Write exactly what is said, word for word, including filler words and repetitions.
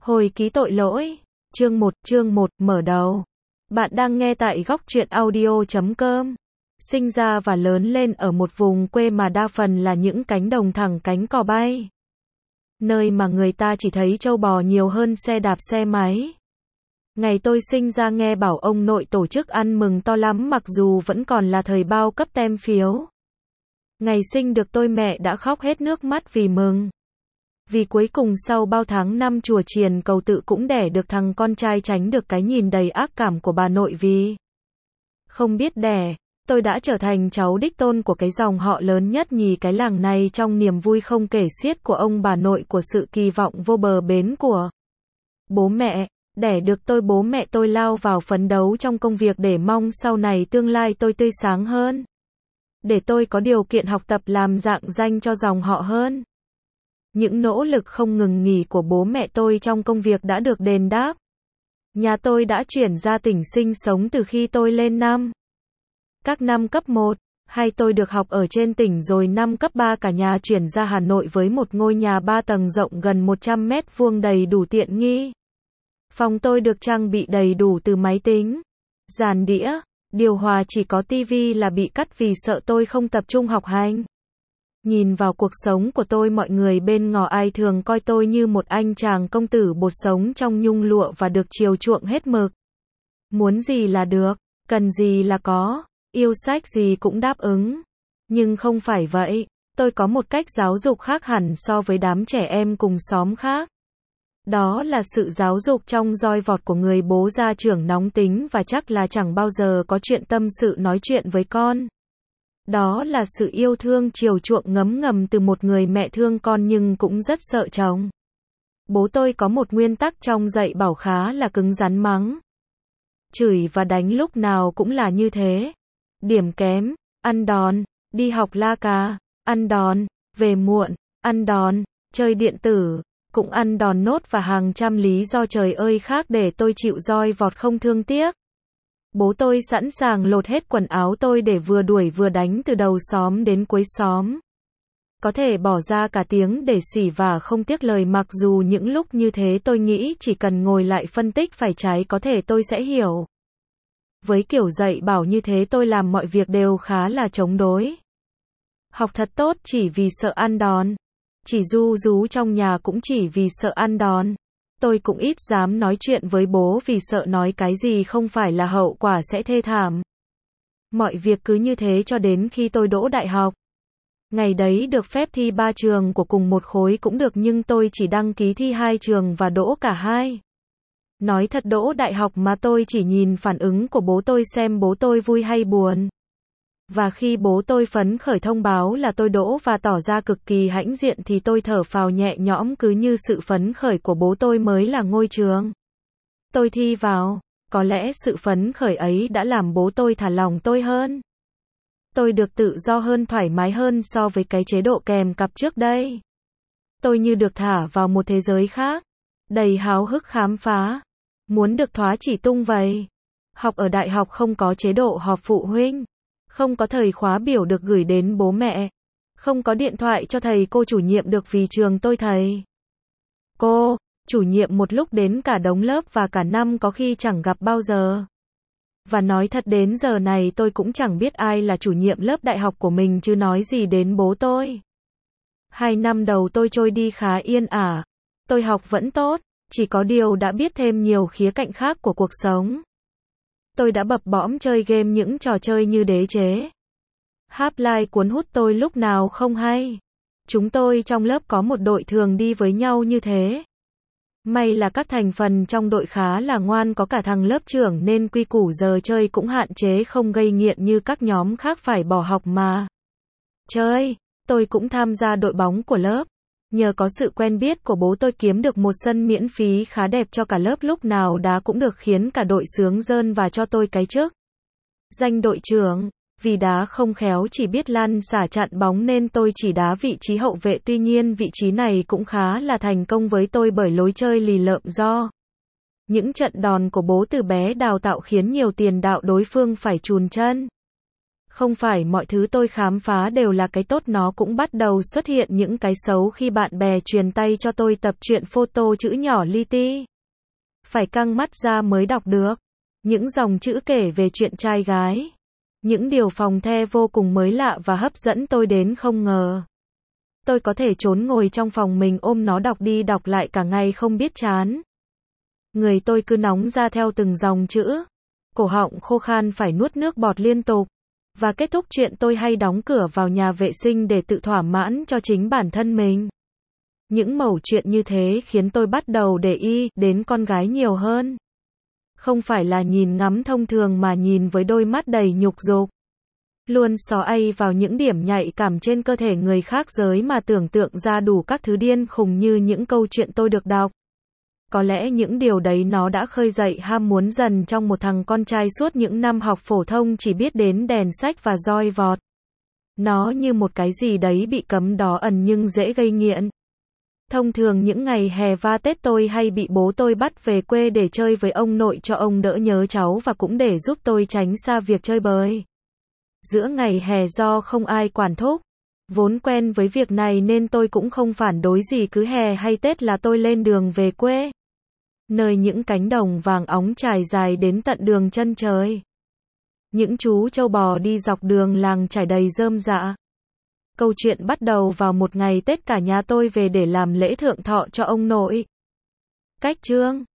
Hồi ký tội lỗi, chương một, chương một, mở đầu. Bạn đang nghe tại góc truyện audio chấm com. Sinh ra và lớn lên ở một vùng quê mà đa phần là những cánh đồng thẳng cánh cò bay. Nơi mà người ta chỉ thấy trâu bò nhiều hơn xe đạp xe máy. Ngày tôi sinh ra nghe bảo ông nội tổ chức ăn mừng to lắm mặc dù vẫn còn là thời bao cấp tem phiếu. Ngày sinh được tôi mẹ đã khóc hết nước mắt vì mừng. Vì cuối cùng sau bao tháng năm chùa chiền cầu tự cũng đẻ được thằng con trai tránh được cái nhìn đầy ác cảm của bà nội vì không biết đẻ. Tôi đã trở thành cháu đích tôn của cái dòng họ lớn nhất nhì cái làng này trong niềm vui không kể xiết của ông bà nội của sự kỳ vọng vô bờ bến của bố mẹ. Đẻ được tôi bố mẹ tôi lao vào phấn đấu trong công việc để mong sau này tương lai tôi tươi sáng hơn. Để tôi có điều kiện học tập làm rạng danh cho dòng họ hơn. Những nỗ lực không ngừng nghỉ của bố mẹ tôi trong công việc đã được đền đáp. Nhà tôi đã chuyển ra tỉnh sinh sống từ khi tôi lên năm. Các năm cấp một, hai tôi được học ở trên tỉnh rồi năm cấp ba cả nhà chuyển ra Hà Nội với một ngôi nhà ba tầng rộng gần một trăm mét vuông đầy đủ tiện nghi. Phòng tôi được trang bị đầy đủ từ máy tính, dàn đĩa, điều hòa, chỉ có tivi là bị cắt vì sợ tôi không tập trung học hành. Nhìn vào cuộc sống của tôi, mọi người bên ngõ ai thường coi tôi như một anh chàng công tử bột sống trong nhung lụa và được chiều chuộng hết mực. Muốn gì là được, cần gì là có, yêu sách gì cũng đáp ứng. Nhưng không phải vậy, tôi có một cách giáo dục khác hẳn so với đám trẻ em cùng xóm khác. Đó là sự giáo dục trong roi vọt của người bố gia trưởng nóng tính và chắc là chẳng bao giờ có chuyện tâm sự nói chuyện với con. Đó là sự yêu thương chiều chuộng ngấm ngầm từ một người mẹ thương con nhưng cũng rất sợ chồng. Bố tôi có một nguyên tắc trong dạy bảo khá là cứng rắn, mắng, chửi và đánh lúc nào cũng là như thế. Điểm kém, ăn đòn, đi học la cà, ăn đòn, về muộn, ăn đòn, chơi điện tử, cũng ăn đòn nốt và hàng trăm lý do trời ơi khác để tôi chịu roi vọt không thương tiếc. Bố tôi sẵn sàng lột hết quần áo tôi để vừa đuổi vừa đánh từ đầu xóm đến cuối xóm. Có thể bỏ ra cả tiếng để xỉ vả không tiếc lời, mặc dù những lúc như thế tôi nghĩ chỉ cần ngồi lại phân tích phải trái có thể tôi sẽ hiểu. Với kiểu dạy bảo như thế tôi làm mọi việc đều khá là chống đối. Học thật tốt chỉ vì sợ ăn đòn. Chỉ ru rú trong nhà cũng chỉ vì sợ ăn đòn. Tôi cũng ít dám nói chuyện với bố vì sợ nói cái gì không phải là hậu quả sẽ thê thảm. Mọi việc cứ như thế cho đến khi tôi đỗ đại học. Ngày đấy được phép thi ba trường của cùng một khối cũng được nhưng tôi chỉ đăng ký thi hai trường và đỗ cả hai. Nói thật, đỗ đại học mà tôi chỉ nhìn phản ứng của bố tôi xem bố tôi vui hay buồn. Và khi bố tôi phấn khởi thông báo là tôi đỗ và tỏ ra cực kỳ hãnh diện thì tôi thở phào nhẹ nhõm, cứ như sự phấn khởi của bố tôi mới là ngôi trường tôi thi vào. Có lẽ sự phấn khởi ấy đã làm bố tôi thả lỏng tôi hơn. Tôi được tự do hơn, thoải mái hơn so với cái chế độ kèm cặp trước đây. Tôi như được thả vào một thế giới khác, đầy háo hức khám phá, muốn được thoá chỉ tung vậy. Học ở đại học không có chế độ họp phụ huynh. Không có thời khóa biểu được gửi đến bố mẹ. Không có điện thoại cho thầy cô chủ nhiệm được vì trường tôi thầy cô chủ nhiệm một lúc đến cả đống lớp và cả năm có khi chẳng gặp bao giờ. Và nói thật đến giờ này tôi cũng chẳng biết ai là chủ nhiệm lớp đại học của mình chứ nói gì đến bố tôi. Hai năm đầu tôi trôi đi khá yên ả. Tôi học vẫn tốt, chỉ có điều đã biết thêm nhiều khía cạnh khác của cuộc sống. Tôi đã bập bõm chơi game, những trò chơi như đế chế, Half-Life cuốn hút tôi lúc nào không hay. Chúng tôi trong lớp có một đội thường đi với nhau như thế. May là các thành phần trong đội khá là ngoan, có cả thằng lớp trưởng nên quy củ giờ chơi cũng hạn chế, không gây nghiện như các nhóm khác phải bỏ học mà chơi. Tôi cũng tham gia đội bóng của lớp. Nhờ có sự quen biết của bố tôi kiếm được một sân miễn phí khá đẹp cho cả lớp, lúc nào đá cũng được khiến cả đội sướng rơn và cho tôi cái chức danh đội trưởng. Vì đá không khéo chỉ biết lăn xả chặn bóng nên tôi chỉ đá vị trí hậu vệ, tuy nhiên vị trí này cũng khá là thành công với tôi bởi lối chơi lì lợm do những trận đòn của bố từ bé đào tạo khiến nhiều tiền đạo đối phương phải chùn chân. Không phải mọi thứ tôi khám phá đều là cái tốt, nó cũng bắt đầu xuất hiện những cái xấu khi bạn bè truyền tay cho tôi tập truyện photo chữ nhỏ li ti. Phải căng mắt ra mới đọc được. Những dòng chữ kể về chuyện trai gái. Những điều phòng the vô cùng mới lạ và hấp dẫn tôi đến không ngờ. Tôi có thể trốn ngồi trong phòng mình ôm nó đọc đi đọc lại cả ngày không biết chán. Người tôi cứ nóng ra theo từng dòng chữ. Cổ họng khô khan phải nuốt nước bọt liên tục. Và kết thúc chuyện tôi hay đóng cửa vào nhà vệ sinh để tự thỏa mãn cho chính bản thân mình. Những mẩu chuyện như thế khiến tôi bắt đầu để ý đến con gái nhiều hơn. Không phải là nhìn ngắm thông thường mà nhìn với đôi mắt đầy nhục dục. Luôn xó ay vào những điểm nhạy cảm trên cơ thể người khác giới mà tưởng tượng ra đủ các thứ điên khùng như những câu chuyện tôi được đọc. Có lẽ những điều đấy nó đã khơi dậy ham muốn dần trong một thằng con trai suốt những năm học phổ thông chỉ biết đến đèn sách và roi vọt. Nó như một cái gì đấy bị cấm đó ẩn nhưng dễ gây nghiện. Thông thường những ngày hè và Tết tôi hay bị bố tôi bắt về quê để chơi với ông nội cho ông đỡ nhớ cháu và cũng để giúp tôi tránh xa việc chơi bời. Giữa ngày hè do không ai quản thúc, vốn quen với việc này nên tôi cũng không phản đối gì, cứ hè hay Tết là tôi lên đường về quê. Nơi những cánh đồng vàng óng trải dài đến tận đường chân trời. Những chú trâu bò đi dọc đường làng trải đầy rơm rạ. Câu chuyện bắt đầu vào một ngày Tết cả nhà tôi về để làm lễ thượng thọ cho ông nội. Cách chương